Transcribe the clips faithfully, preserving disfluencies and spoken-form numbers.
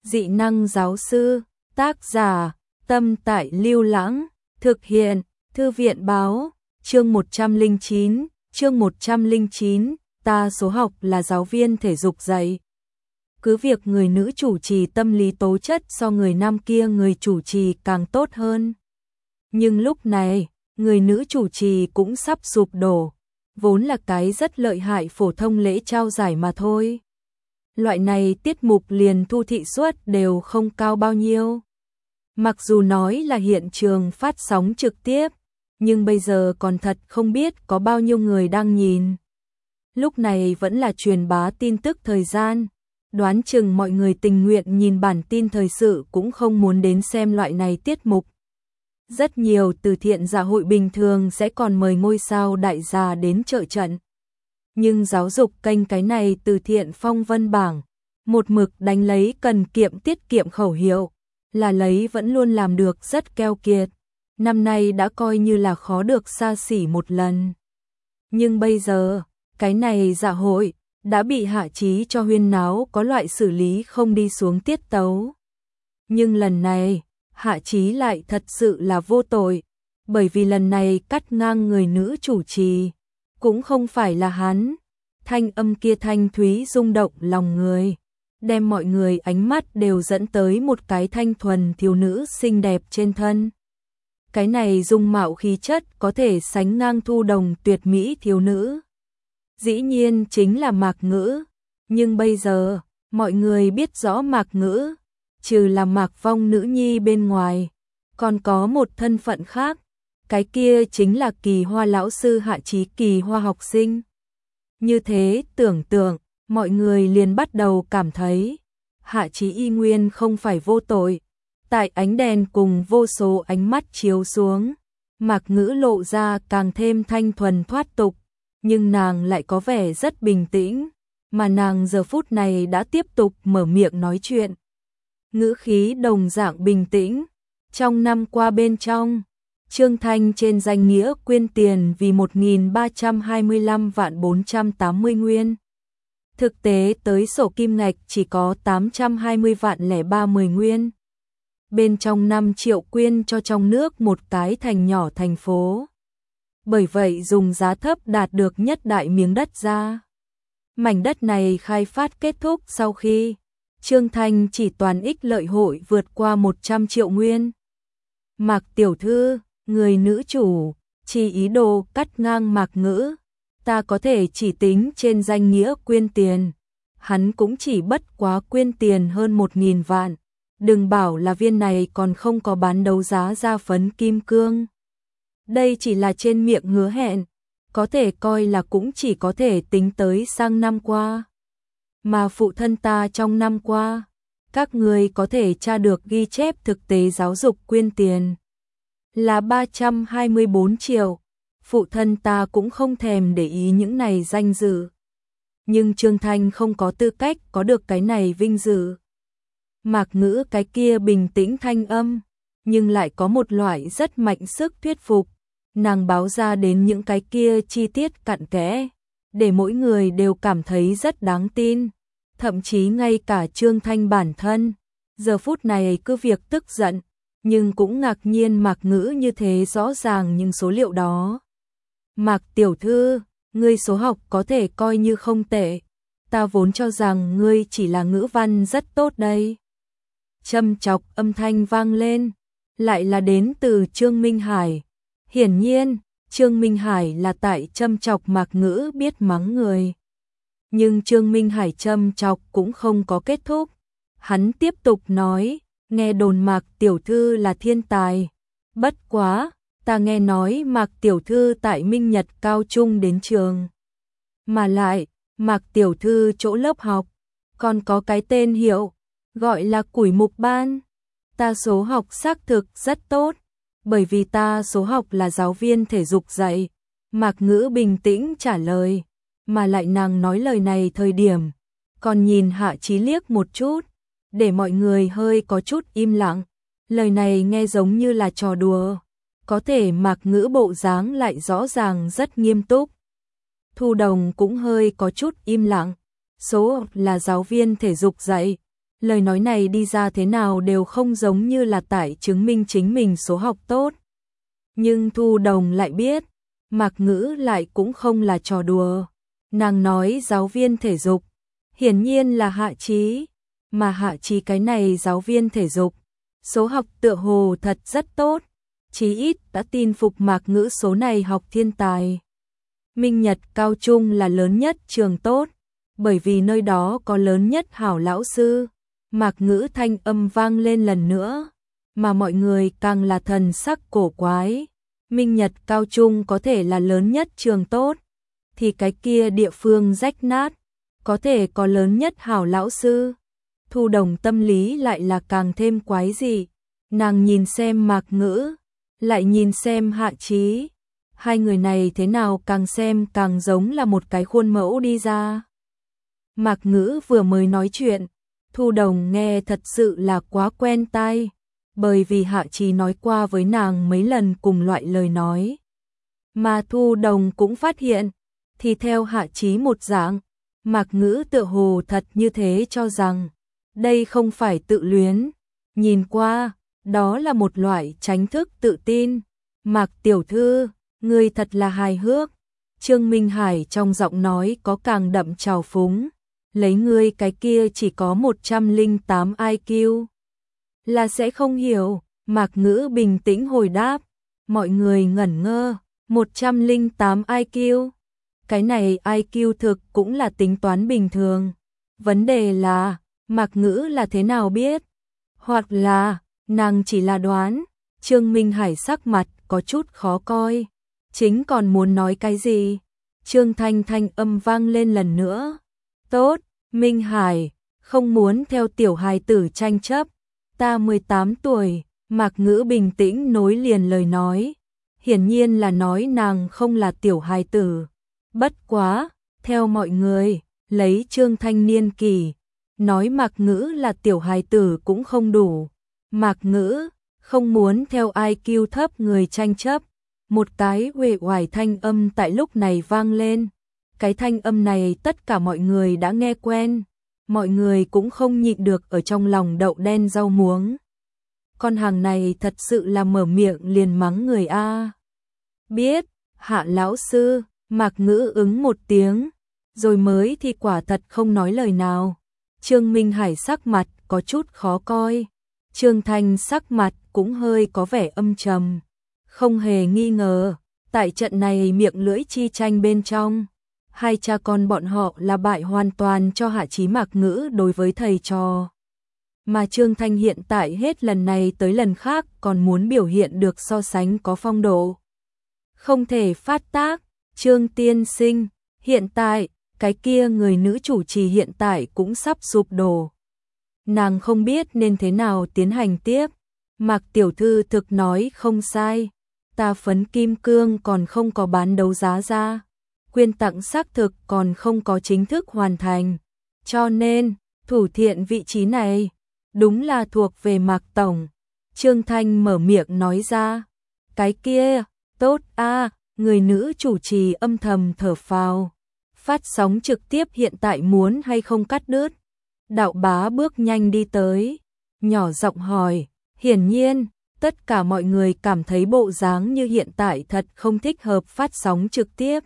Dị năng giáo sư, tác giả, Tâm Tại Lưu Lãng, thực hiện, Thư viện báo, chương một trăm lẻ chín, chương một trăm lẻ chín, ta số học là giáo viên thể dục dạy. Cứ việc người nữ chủ trì tâm lý tố chất so người nam kia người chủ trì càng tốt hơn. Nhưng lúc này, người nữ chủ trì cũng sắp sụp đổ, vốn là cái rất lợi hại phổ thông lễ trao giải mà thôi. Loại này tiết mục liền thu thị suất đều không cao bao nhiêu. Mặc dù nói là hiện trường phát sóng trực tiếp, nhưng bây giờ còn thật không biết có bao nhiêu người đang nhìn. Lúc này vẫn là truyền bá tin tức thời gian, đoán chừng mọi người tình nguyện nhìn bản tin thời sự cũng không muốn đến xem loại này tiết mục. Rất nhiều từ thiện dạ hội bình thường sẽ còn mời ngôi sao đại gia đến trợ trận. Nhưng giáo dục kênh cái này từ thiện phong vân bảng, một mực đánh lấy cần kiệm tiết kiệm khẩu hiệu, là lấy vẫn luôn làm được rất keo kiệt. Năm nay đã coi như là khó được xa xỉ một lần. Nhưng bây giờ, cái này dạ hội, đã bị Hạ Chí cho huyên náo có loại xử lý không đi xuống tiết tấu. Nhưng lần này, Hạ Chí lại thật sự là vô tội, bởi vì lần này cắt ngang người nữ chủ trì, cũng không phải là hắn. Thanh âm kia thanh thúy rung động lòng người, đem mọi người ánh mắt đều dẫn tới một cái thanh thuần thiếu nữ xinh đẹp trên thân. Cái này dung mạo khí chất có thể sánh ngang Thu Đồng tuyệt mỹ thiếu nữ. Dĩ nhiên chính là Mạc Ngữ, nhưng bây giờ, mọi người biết rõ Mạc Ngữ, trừ là Mạc Vong nữ nhi bên ngoài, còn có một thân phận khác, cái kia chính là Kỳ Hoa lão sư Hạ Chí Kỳ Hoa học sinh. Như thế tưởng tượng, mọi người liền bắt đầu cảm thấy, Hạ Chí y nguyên không phải vô tội. Tại ánh đèn cùng vô số ánh mắt chiếu xuống, Mạc Ngữ lộ ra càng thêm thanh thuần thoát tục, nhưng nàng lại có vẻ rất bình tĩnh, mà nàng giờ phút này đã tiếp tục mở miệng nói chuyện. Ngữ khí đồng dạng bình tĩnh, trong năm qua bên trong, Trương Thanh trên danh nghĩa quyên tiền vì một nghìn ba trăm hai mươi lăm vạn bốn trăm tám mươi nguyên. Thực tế tới sổ kim ngạch chỉ có tám trăm hai mươi vạn lẻ ba mươi nguyên. Bên trong năm triệu quyên cho trong nước một cái thành nhỏ thành phố. Bởi vậy dùng giá thấp đạt được nhất đại miếng đất ra. Mảnh đất này khai phát kết thúc sau khi Trương Thanh chỉ toàn ích lợi hội vượt qua một trăm triệu nguyên. Mạc tiểu thư, người nữ chủ, chỉ ý đồ cắt ngang Mạc Ngữ, ta có thể chỉ tính trên danh nghĩa quyên tiền. Hắn cũng chỉ bất quá quyên tiền hơn một nghìn vạn. Đừng bảo là viên này còn không có bán đấu giá ra phấn kim cương. Đây chỉ là trên miệng hứa hẹn, có thể coi là cũng chỉ có thể tính tới sang năm qua. Mà phụ thân ta trong năm qua, các người có thể tra được ghi chép thực tế giáo dục quyên tiền là ba trăm hai mươi bốn triệu. Phụ thân ta cũng không thèm để ý những này danh dự. Nhưng Trương Thanh không có tư cách có được cái này vinh dự. Mạc Ngữ cái kia bình tĩnh thanh âm, nhưng lại có một loại rất mạnh sức thuyết phục. Nàng báo ra đến những cái kia chi tiết cặn kẽ, để mỗi người đều cảm thấy rất đáng tin. Thậm chí ngay cả Trương Thanh bản thân, giờ phút này cứ việc tức giận, nhưng cũng ngạc nhiên Mạc Ngữ như thế rõ ràng những số liệu đó. Mạc tiểu thư, ngươi số học có thể coi như không tệ, ta vốn cho rằng ngươi chỉ là ngữ văn rất tốt đây. Châm chọc âm thanh vang lên, lại là đến từ Trương Minh Hải. Hiển nhiên, Trương Minh Hải là tại châm chọc Mạc Ngữ biết mắng người. Nhưng Trương Minh Hải châm chọc cũng không có kết thúc. Hắn tiếp tục nói, nghe đồn Mạc tiểu thư là thiên tài. Bất quá, ta nghe nói Mạc tiểu thư tại Minh Nhật cao trung đến trường. Mà lại, Mạc tiểu thư chỗ lớp học, còn có cái tên hiệu, gọi là Củi Mục Ban. Ta số học xác thực rất tốt, bởi vì ta số học là giáo viên thể dục dạy. Mạc Ngữ bình tĩnh trả lời, mà lại nàng nói lời này thời điểm, còn nhìn Hạ Chí liếc một chút, để mọi người hơi có chút im lặng. Lời này nghe giống như là trò đùa, có thể Mạc Ngữ bộ dáng lại rõ ràng rất nghiêm túc. Thu Đồng cũng hơi có chút im lặng, số là giáo viên thể dục dạy, Lời nói này đi ra thế nào đều không giống như là tại chứng minh chính mình số học tốt. Nhưng Thu Đồng lại biết, Mạc Ngữ lại cũng không là trò đùa. Nàng nói giáo viên thể dục, hiển nhiên là Hạ Chí, mà Hạ Chí cái này giáo viên thể dục, số học tựa hồ thật rất tốt, chí ít đã tin phục Mạc Ngữ số này học thiên tài. Minh Nhật cao trung là lớn nhất trường tốt, bởi vì nơi đó có lớn nhất hảo lão sư. Mạc Ngữ thanh âm vang lên lần nữa, mà mọi người càng là thần sắc cổ quái. Minh Nhật cao trung có thể là lớn nhất trường tốt, thì cái kia địa phương rách nát, có thể có lớn nhất hảo lão sư. Thu Đồng tâm lý lại là càng thêm quái dị. Nàng nhìn xem Mạc Ngữ, lại nhìn xem Hạ Chí. Hai người này thế nào càng xem càng giống là một cái khuôn mẫu đi ra. Mạc Ngữ vừa mới nói chuyện, Thu Đồng nghe thật sự là quá quen tai, bởi vì Hạ Chí nói qua với nàng mấy lần cùng loại lời nói. Mà Thu Đồng cũng phát hiện, thì theo Hạ Chí một dạng, Mạc Ngữ tựa hồ thật như thế cho rằng, đây không phải tự luyến, nhìn qua, đó là một loại tránh thức tự tin. Mạc tiểu thư, ngươi thật là hài hước. Trương Minh Hải trong giọng nói có càng đậm trào phúng, lấy ngươi cái kia chỉ có một trăm lẻ tám i kiu. Là sẽ không hiểu, Mạc Ngữ bình tĩnh hồi đáp, mọi người ngẩn ngơ, một trăm lẻ tám i kiu. Cái này i kiu thực cũng là tính toán bình thường. Vấn đề là, Mạc Ngữ là thế nào biết? Hoặc là, nàng chỉ là đoán. Trương Minh Hải sắc mặt có chút khó coi. Chính còn muốn nói cái gì? Trương Thanh thanh âm vang lên lần nữa. Tốt, Minh Hải, không muốn theo tiểu hài tử tranh chấp. Ta mười tám tuổi, Mạc Ngữ bình tĩnh nối liền lời nói. Hiển nhiên là nói nàng không là tiểu hài tử. Bất quá, theo mọi người, lấy Trương Thanh niên kỳ, nói Mạc Ngữ là tiểu hài tử cũng không đủ. Mạc Ngữ không muốn theo i kiu thấp người tranh chấp. Một cái uể oải thanh âm tại lúc này vang lên. Cái thanh âm này tất cả mọi người đã nghe quen. Mọi người cũng không nhịn được ở trong lòng đậu đen rau muống. Con hàng này thật sự là mở miệng liền mắng người a. Biết, Hạ lão sư. Mạc Ngữ ứng một tiếng, rồi mới thì quả thật không nói lời nào. Trương Minh Hải sắc mặt có chút khó coi. Trương Thanh sắc mặt cũng hơi có vẻ âm trầm. Không hề nghi ngờ, tại trận này miệng lưỡi chi tranh bên trong, hai cha con bọn họ là bại hoàn toàn cho Hạ Chí Mạc Ngữ đối với thầy trò. Mà Trương Thanh hiện tại hết lần này tới lần khác còn muốn biểu hiện được so sánh có phong độ. Không thể phát tác. Trương tiên sinh, hiện tại, cái kia người nữ chủ trì hiện tại cũng sắp sụp đổ. Nàng không biết nên thế nào tiến hành tiếp. Mạc tiểu thư thực nói không sai. Ta phấn kim cương còn không có bán đấu giá ra. Quyên tặng xác thực còn không có chính thức hoàn thành. Cho nên, thủ thiện vị trí này, đúng là thuộc về Mạc tổng. Trương Thanh mở miệng nói ra. Cái kia, tốt a. Người nữ chủ trì âm thầm thở phào. Phát sóng trực tiếp hiện tại muốn hay không cắt đứt? Đạo Bá bước nhanh đi tới, nhỏ giọng hỏi. Hiển nhiên, tất cả mọi người cảm thấy bộ dáng như hiện tại thật không thích hợp phát sóng trực tiếp.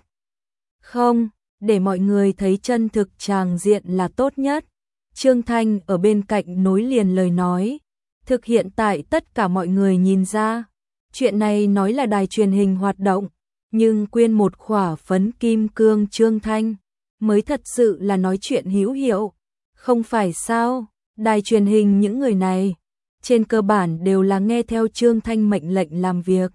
Không, để mọi người thấy chân thực tràng diện là tốt nhất. Trương Thanh ở bên cạnh nối liền lời nói. Thực hiện tại tất cả mọi người nhìn ra. Chuyện này nói là đài truyền hình hoạt động. Nhưng quyên một khỏa phấn kim cương Trương Thanh mới thật sự là nói chuyện hữu hiệu. Không phải sao, đài truyền hình những người này trên cơ bản đều là nghe theo Trương Thanh mệnh lệnh làm việc.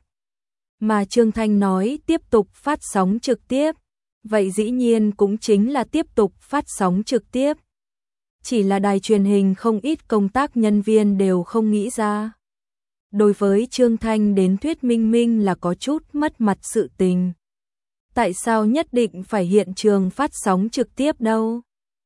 Mà Trương Thanh nói tiếp tục phát sóng trực tiếp, vậy dĩ nhiên cũng chính là tiếp tục phát sóng trực tiếp. Chỉ là đài truyền hình không ít công tác nhân viên đều không nghĩ ra. Đối với Trương Thanh đến thuyết minh minh là có chút mất mặt sự tình. Tại sao nhất định phải hiện trường phát sóng trực tiếp đâu?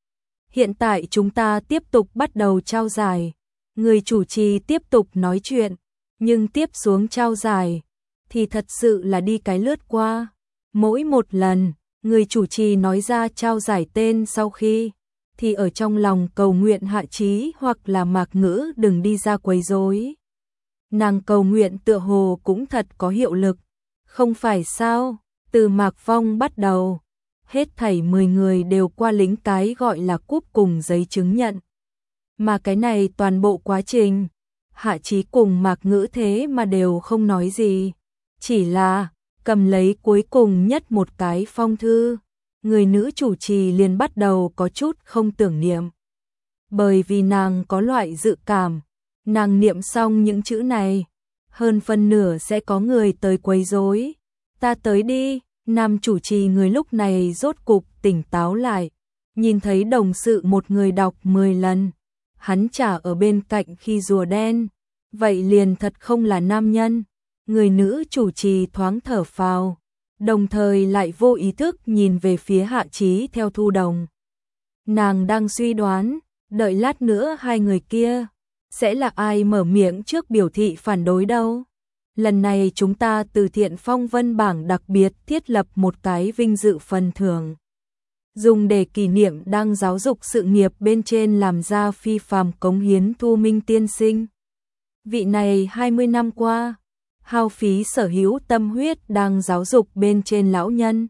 Hiện tại chúng ta tiếp tục bắt đầu trao giải. Người chủ trì tiếp tục nói chuyện, nhưng tiếp xuống trao giải thì thật sự là đi cái lướt qua. Mỗi một lần, người chủ trì nói ra trao giải tên sau khi thì ở trong lòng cầu nguyện Hạ Chí hoặc là Mạc Ngữ đừng đi ra quấy rối. Nàng cầu nguyện tựa hồ cũng thật có hiệu lực, không phải sao? Từ Mạc Phong bắt đầu, hết thảy mười người đều qua lính cái gọi là cúp cùng giấy chứng nhận. Mà cái này toàn bộ quá trình, Hạ Chí cùng Mạc Ngữ thế mà đều không nói gì, chỉ là cầm lấy cuối cùng nhất một cái phong thư, người nữ chủ trì liền bắt đầu có chút không tưởng niệm. Bởi vì nàng có loại dự cảm, nàng niệm xong những chữ này, hơn phân nửa sẽ có người tới quấy rối. Ta tới đi, nam chủ trì người lúc này rốt cục tỉnh táo lại, nhìn thấy đồng sự một người đọc mười lần, hắn chả ở bên cạnh khi rùa đen, vậy liền thật không là nam nhân. Người nữ chủ trì thoáng thở phào, đồng thời lại vô ý thức nhìn về phía Hạ Chí theo Thu Đồng. Nàng đang suy đoán, đợi lát nữa hai người kia sẽ là ai mở miệng trước biểu thị phản đối đâu. Lần này chúng ta từ Thiện Phong Vân bảng đặc biệt thiết lập một cái vinh dự phần thưởng, dùng để kỷ niệm đang giáo dục sự nghiệp bên trên làm ra phi phàm cống hiến Thu Minh tiên sinh. Vị này hai mươi năm qua, hao phí sở hữu tâm huyết đang giáo dục bên trên lão nhân.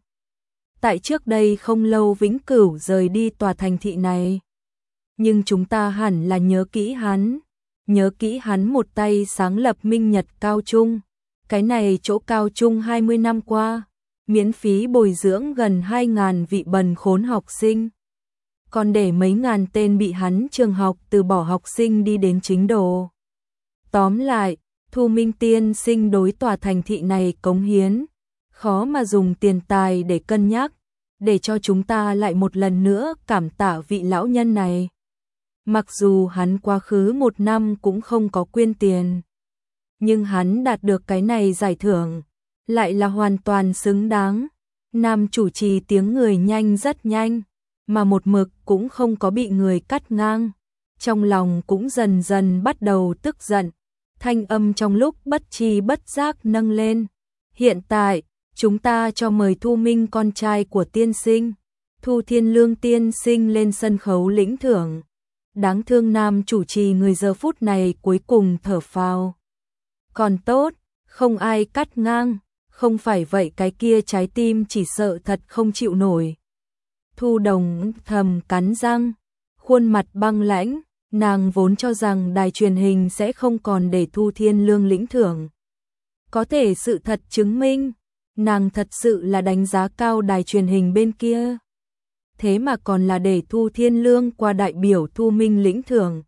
Tại trước đây không lâu vĩnh cửu rời đi tòa thành thị này. Nhưng chúng ta hẳn là nhớ kỹ hắn, nhớ kỹ hắn một tay sáng lập Minh Nhật Cao Trung. Cái này chỗ cao trung hai mươi năm qua, miễn phí bồi dưỡng gần hai ngàn vị bần khốn học sinh. Còn để mấy ngàn tên bị hắn trường học từ bỏ học sinh đi đến chính đồ. Tóm lại, Thu Minh tiên sinh đối tòa thành thị này cống hiến, khó mà dùng tiền tài để cân nhắc, để cho chúng ta lại một lần nữa cảm tạ vị lão nhân này. Mặc dù hắn quá khứ một năm cũng không có quyên tiền, nhưng hắn đạt được cái này giải thưởng, lại là hoàn toàn xứng đáng. Nam chủ trì tiếng người nhanh rất nhanh, mà một mực cũng không có bị người cắt ngang. Trong lòng cũng dần dần bắt đầu tức giận, thanh âm trong lúc bất tri bất giác nâng lên. Hiện tại, chúng ta cho mời Thu Minh con trai của tiên sinh, Thu Thiên Lương tiên sinh lên sân khấu lĩnh thưởng. Đáng thương nam chủ trì người giờ phút này cuối cùng thở phào. Còn tốt, không ai cắt ngang, không phải vậy cái kia trái tim chỉ sợ thật không chịu nổi. Thu Đồng thầm cắn răng, khuôn mặt băng lãnh, nàng vốn cho rằng đài truyền hình sẽ không còn để Thu Thiên Lương lĩnh thưởng. Có thể sự thật chứng minh, nàng thật sự là đánh giá cao đài truyền hình bên kia. Thế mà còn là để Thu Thiên Lương qua đại biểu Thu Minh lĩnh thưởng.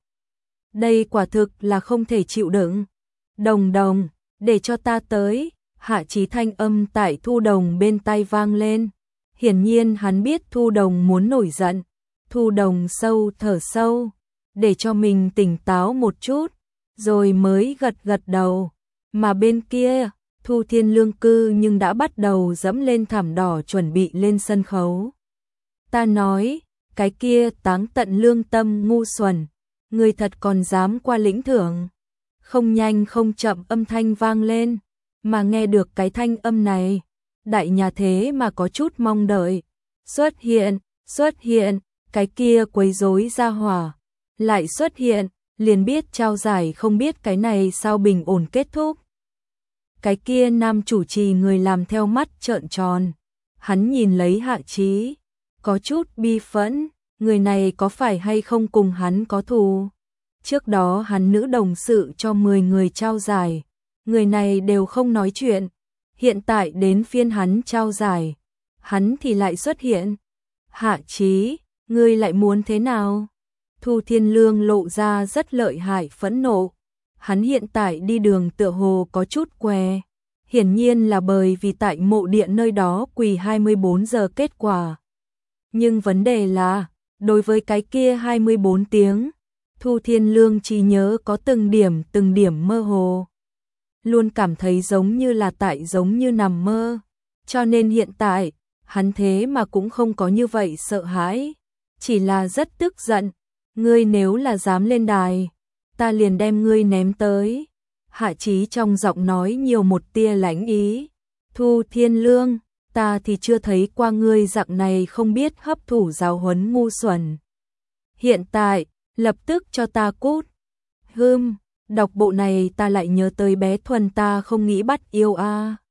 Đây quả thực là không thể chịu đựng. Đồng Đồng, để cho ta tới. Hạ Chí thanh âm tại Thu Đồng bên tai vang lên. Hiển nhiên hắn biết Thu Đồng muốn nổi giận. Thu Đồng sâu thở sâu, để cho mình tỉnh táo một chút, rồi mới gật gật đầu. Mà bên kia, Thu Thiên Lương cư nhưng đã bắt đầu dẫm lên thảm đỏ chuẩn bị lên sân khấu. Ta nói, cái kia táng tận lương tâm ngu xuẩn, người thật còn dám qua lĩnh thưởng. Không nhanh không chậm âm thanh vang lên, mà nghe được cái thanh âm này, đại nhà thế mà có chút mong đợi. Xuất hiện, xuất hiện, cái kia quấy rối ra hỏa, lại xuất hiện, liền biết trao giải không biết cái này sao bình ổn kết thúc. Cái kia nam chủ trì người làm theo mắt trợn tròn, hắn nhìn lấy Hạ Chí, có chút bi phẫn, người này có phải hay không cùng hắn có thù. Trước đó hắn nữ đồng sự cho mười người trao giải, người này đều không nói chuyện, hiện tại đến phiên hắn trao giải, hắn thì lại xuất hiện. Hạ Chí, ngươi lại muốn thế nào? Thu Thiên Lương lộ ra rất lợi hại phẫn nộ, hắn hiện tại đi đường tựa hồ có chút què, hiển nhiên là bởi vì tại mộ điện nơi đó quỳ hai mươi bốn giờ kết quả. Nhưng vấn đề là, đối với cái kia hai mươi bốn tiếng, Thu Thiên Lương chỉ nhớ có từng điểm từng điểm mơ hồ. Luôn cảm thấy giống như là tại giống như nằm mơ. Cho nên hiện tại, hắn thế mà cũng không có như vậy sợ hãi. Chỉ là rất tức giận. Ngươi nếu là dám lên đài, ta liền đem ngươi ném tới. Hạ Chí trong giọng nói nhiều một tia lãnh ý. Thu Thiên Lương, ta thì chưa thấy qua ngươi dạng này không biết hấp thụ giáo huấn ngu xuẩn. Hiện tại, lập tức cho ta cút. Hừm, đọc bộ này ta lại nhớ tới bé Thuần ta không nghĩ bắt yêu a. À.